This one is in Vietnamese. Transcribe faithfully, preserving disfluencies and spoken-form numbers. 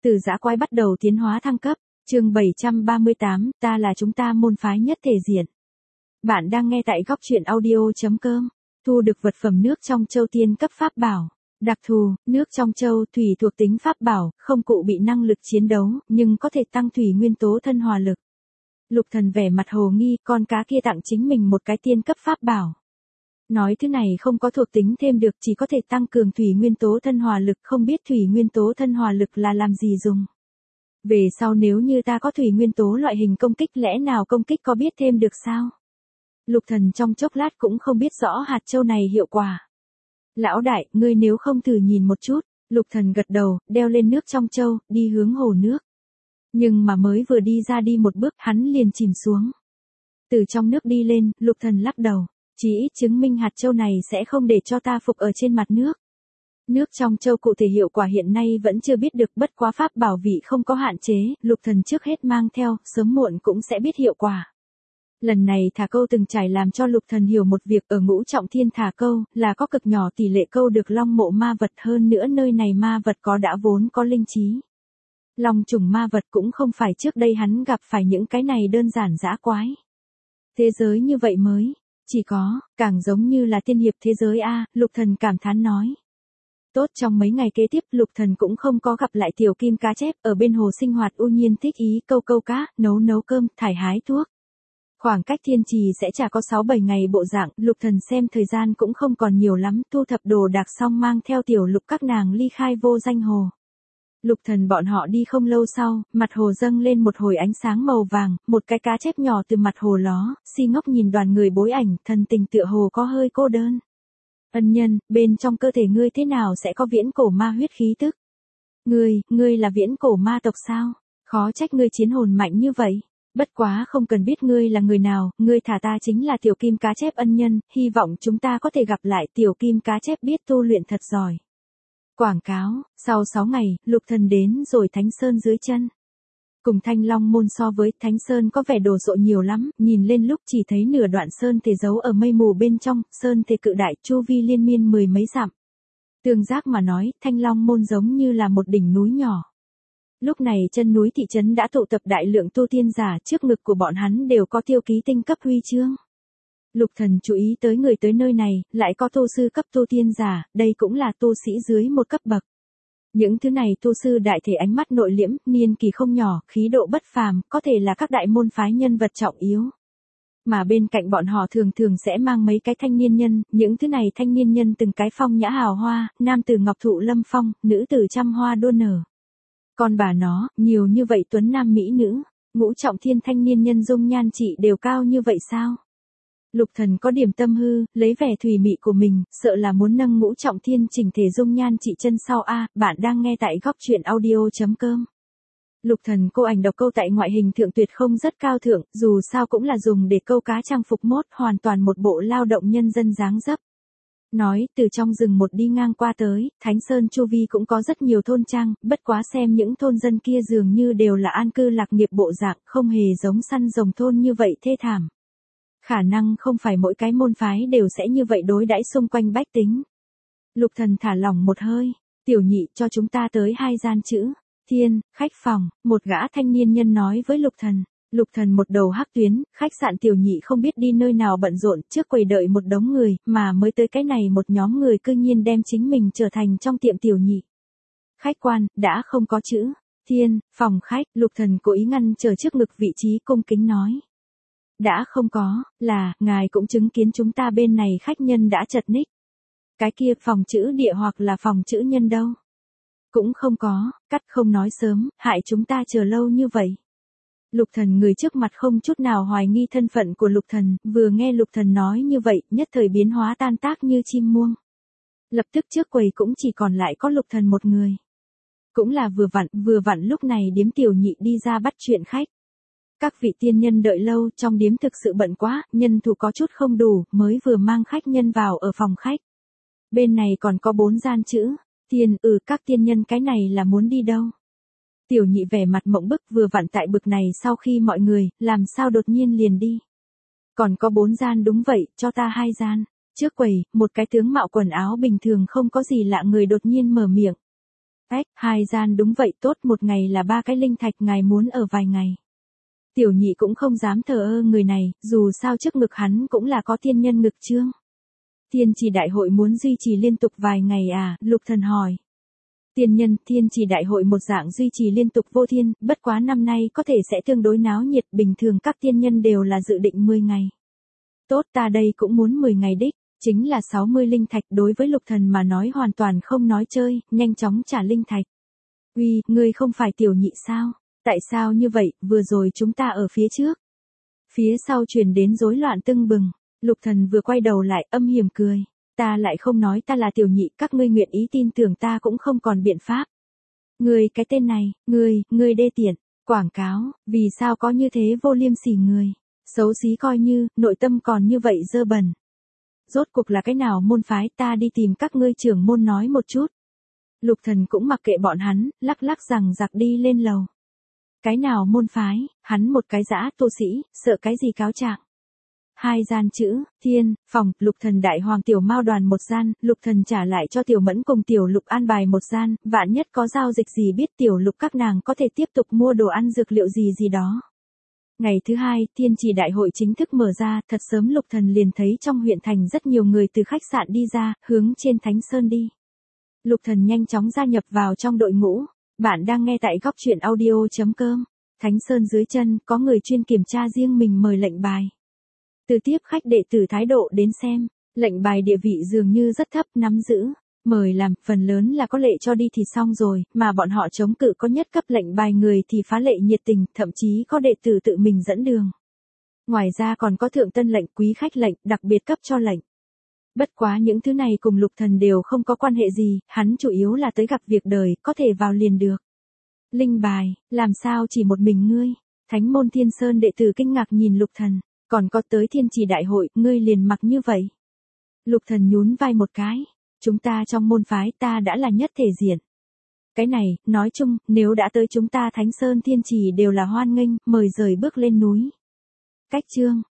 Từ dã quái bắt đầu tiến hóa thăng cấp, chương bảy trăm ba mươi tám, ta là chúng ta môn phái nhất thể diện. Bạn đang nghe tại góc truyện audio chấm com, thu được vật phẩm nước trong châu tiên cấp pháp bảo. Đặc thù, nước trong châu thủy thuộc tính pháp bảo, không cụ bị năng lực chiến đấu, nhưng có thể tăng thủy nguyên tố thân hòa lực. Lục Thần vẻ mặt hồ nghi, con cá kia tặng chính mình một cái tiên cấp pháp bảo. Nói thứ này không có thuộc tính thêm được, chỉ có thể tăng cường thủy nguyên tố thân hòa lực, không biết thủy nguyên tố thân hòa lực là làm gì dùng. Về sau nếu như ta có thủy nguyên tố loại hình công kích, lẽ nào công kích có biết thêm được sao? Lục Thần trong chốc lát cũng không biết rõ hạt châu này hiệu quả. Lão đại, ngươi nếu không thử nhìn một chút. Lục Thần gật đầu, đeo lên nước trong châu, đi hướng hồ nước. Nhưng mà mới vừa đi ra đi một bước, hắn liền chìm xuống. Từ trong nước đi lên, Lục Thần lắc đầu. Chỉ ít chứng minh hạt châu này sẽ không để cho ta phục ở trên mặt nước. Nước trong châu cụ thể hiệu quả hiện nay vẫn chưa biết được, bất quá pháp bảo vị không có hạn chế, Lục Thần trước hết mang theo, sớm muộn cũng sẽ biết hiệu quả. Lần này thả câu từng trải làm cho Lục Thần hiểu một việc, ở Ngũ Trọng Thiên thả câu, là có cực nhỏ tỷ lệ câu được long mộ ma vật, hơn nữa nơi này ma vật có đã vốn có linh trí. Long trùng ma vật cũng không phải trước đây hắn gặp phải những cái này đơn giản dã quái. Thế giới như vậy mới, chỉ có, càng giống như là tiên hiệp thế giới a, Lục Thần cảm thán nói. Tốt, trong mấy ngày kế tiếp Lục Thần cũng không có gặp lại tiểu kim cá chép, ở bên hồ sinh hoạt u nhiên thích ý câu câu cá, nấu nấu cơm, thải hái thuốc. Khoảng cách thiên trì sẽ chả có sáu bảy ngày bộ dạng, Lục Thần xem thời gian cũng không còn nhiều lắm, thu thập đồ đạc xong mang theo tiểu Lục các nàng ly khai vô danh hồ. Lục Thần bọn họ đi không lâu sau, mặt hồ dâng lên một hồi ánh sáng màu vàng, một cái cá chép nhỏ từ mặt hồ ló, si ngốc nhìn đoàn người bối ảnh, thần tình tựa hồ có hơi cô đơn. Ân nhân, bên trong cơ thể ngươi thế nào sẽ có viễn cổ ma huyết khí tức? Ngươi, ngươi là viễn cổ ma tộc sao? Khó trách ngươi chiến hồn mạnh như vậy. Bất quá không cần biết ngươi là người nào, ngươi thả ta chính là tiểu kim cá chép ân nhân, hy vọng chúng ta có thể gặp lại. Tiểu kim cá chép biết tu luyện thật giỏi. Quảng cáo, sau sáu ngày, Lục Thần đến rồi Thánh Sơn dưới chân. Cùng Thanh Long môn so với, Thánh Sơn có vẻ đồ sộ nhiều lắm, nhìn lên lúc chỉ thấy nửa đoạn sơn thể giấu ở mây mù bên trong, sơn thể cự đại, chu vi liên miên mười mấy dặm. Tương giác mà nói, Thanh Long môn giống như là một đỉnh núi nhỏ. Lúc này chân núi thị trấn đã tụ tập đại lượng tu tiên giả, trước ngực của bọn hắn đều có tiêu ký tinh cấp huy chương. Lục Thần chú ý tới người tới nơi này, lại có tu sư cấp tu tiên giả, đây cũng là tu sĩ dưới một cấp bậc. Những thứ này tu sư đại thể ánh mắt nội liễm, niên kỳ không nhỏ, khí độ bất phàm, có thể là các đại môn phái nhân vật trọng yếu. Mà bên cạnh bọn họ thường thường sẽ mang mấy cái thanh niên nhân, những thứ này thanh niên nhân từng cái phong nhã hào hoa, nam tử ngọc thụ lâm phong, nữ tử trăm hoa đua nở. Còn bà nó, nhiều như vậy tuấn nam mỹ nữ, Ngũ Trọng Thiên thanh niên nhân dung nhan trị đều cao như vậy sao? Lục Thần có điểm tâm hư, lấy vẻ thùy mị của mình, sợ là muốn nâng Ngũ Trọng Thiên chỉnh thể dung nhan trị chân sau a. Bạn đang nghe tại góc truyện audio chấm com. Lục Thần cô ảnh độc câu tại ngoại hình thượng tuyệt không rất cao thượng, dù sao cũng là dùng để câu cá trang phục mốt, hoàn toàn một bộ lao động nhân dân dáng dấp. Nói, từ trong rừng một đi ngang qua tới, Thánh Sơn chu vi cũng có rất nhiều thôn trang, bất quá xem những thôn dân kia dường như đều là an cư lạc nghiệp bộ dạng, không hề giống săn rồng thôn như vậy thê thảm. Khả năng không phải mỗi cái môn phái đều sẽ như vậy đối đãi xung quanh bách tính. Lục Thần thả lỏng một hơi, tiểu nhị cho chúng ta tới hai gian chữ, thiên, khách phòng, một gã thanh niên nhân nói với Lục Thần. Lục Thần một đầu hắc tuyến, khách sạn tiểu nhị không biết đi nơi nào bận rộn, trước quầy đợi một đống người, mà mới tới cái này một nhóm người cư nhiên đem chính mình trở thành trong tiệm tiểu nhị. Khách quan, đã không có chữ, thiên, phòng khách, Lục Thần cố ý ngăn trở trước ngực vị trí cung kính nói. Đã không có, là, ngài cũng chứng kiến chúng ta bên này khách nhân đã chật ních. Cái kia phòng chữ địa hoặc là phòng chữ nhân đâu? Cũng không có, cắt không nói sớm, hại chúng ta chờ lâu như vậy. Lục Thần người trước mặt không chút nào hoài nghi thân phận của Lục Thần, vừa nghe Lục Thần nói như vậy, nhất thời biến hóa tan tác như chim muông. Lập tức trước quầy cũng chỉ còn lại có Lục Thần một người. Cũng là vừa vặn, vừa vặn lúc này điếm tiểu nhị đi ra bắt chuyện khách. Các vị tiên nhân đợi lâu, trong điếm thực sự bận quá, nhân thủ có chút không đủ, mới vừa mang khách nhân vào ở phòng khách. Bên này còn có bốn gian chữ, tiên, ừ các tiên nhân cái này là muốn đi đâu? Tiểu nhị vẻ mặt mộng bức, vừa vặn tại bực này sau khi mọi người, làm sao đột nhiên liền đi. Còn có bốn gian đúng vậy, cho ta hai gian. Trước quầy, một cái tướng mạo quần áo bình thường không có gì lạ người đột nhiên mở miệng. Ếch, hai gian đúng vậy, tốt, một ngày là ba cái linh thạch, ngài muốn ở vài ngày. Tiểu nhị cũng không dám thờ ơ người này, dù sao trước ngực hắn cũng là có tiên nhân ngực chương. Tiên trì đại hội muốn duy trì liên tục vài ngày à, Lục Thần hỏi. Tiên nhân, tiên trì đại hội một dạng duy trì liên tục vô thiên, bất quá năm nay có thể sẽ tương đối náo nhiệt, bình thường các tiên nhân đều là dự định mười ngày. Tốt, ta đây cũng muốn mười ngày đích, chính là sáu mươi linh thạch, đối với Lục Thần mà nói hoàn toàn không nói chơi, nhanh chóng trả linh thạch. Uy, ngươi không phải tiểu nhị sao? Tại sao như vậy, vừa rồi chúng ta ở phía trước. Phía sau truyền đến rối loạn tưng bừng, Lục Thần vừa quay đầu lại âm hiểm cười. Ta lại không nói ta là tiểu nhị, các ngươi nguyện ý tin tưởng ta cũng không còn biện pháp. Ngươi cái tên này, ngươi, ngươi đê tiện, quảng cáo, vì sao có như thế vô liêm sỉ người, xấu xí coi như, nội tâm còn như vậy dơ bẩn. Rốt cuộc là cái nào môn phái, ta đi tìm các ngươi trưởng môn nói một chút. Lục Thần cũng mặc kệ bọn hắn, lắc lắc rằng giặc đi lên lầu. Cái nào môn phái, hắn một cái dã tu sĩ, sợ cái gì cáo trạng. Hai gian chữ, thiên, phòng, Lục Thần đại hoàng tiểu mao đoàn một gian, Lục Thần trả lại cho tiểu mẫn cùng tiểu Lục an bài một gian, vạn nhất có giao dịch gì biết tiểu Lục các nàng có thể tiếp tục mua đồ ăn dược liệu gì gì đó. Ngày thứ hai, thiên trì đại hội chính thức mở ra, thật sớm Lục Thần liền thấy trong huyện thành rất nhiều người từ khách sạn đi ra, hướng trên Thánh Sơn đi. Lục Thần nhanh chóng gia nhập vào trong đội ngũ. Bạn đang nghe tại góc truyện audio chấm com. Thánh Sơn dưới chân, có người chuyên kiểm tra riêng mình mời lệnh bài. Từ tiếp khách đệ tử thái độ đến xem, lệnh bài địa vị dường như rất thấp, nắm giữ. Mời làm, phần lớn là có lệ cho đi thì xong rồi, mà bọn họ chống cự có nhất cấp lệnh bài người thì phá lệ nhiệt tình, thậm chí có đệ tử tự mình dẫn đường. Ngoài ra còn có thượng tân lệnh, quý khách lệnh, đặc biệt cấp cho lệnh. Bất quá những thứ này cùng Lục Thần đều không có quan hệ gì, hắn chủ yếu là tới gặp việc đời, có thể vào liền được. Linh bài, làm sao chỉ một mình ngươi? Thánh môn Thiên Sơn đệ tử kinh ngạc nhìn Lục Thần, còn có tới thiên trì đại hội, ngươi liền mặc như vậy. Lục Thần nhún vai một cái, chúng ta trong môn phái ta đã là nhất thể diện. Cái này, nói chung, nếu đã tới chúng ta Thánh Sơn Thiên Trì đều là hoan nghênh, mời rời bước lên núi. Cách chương,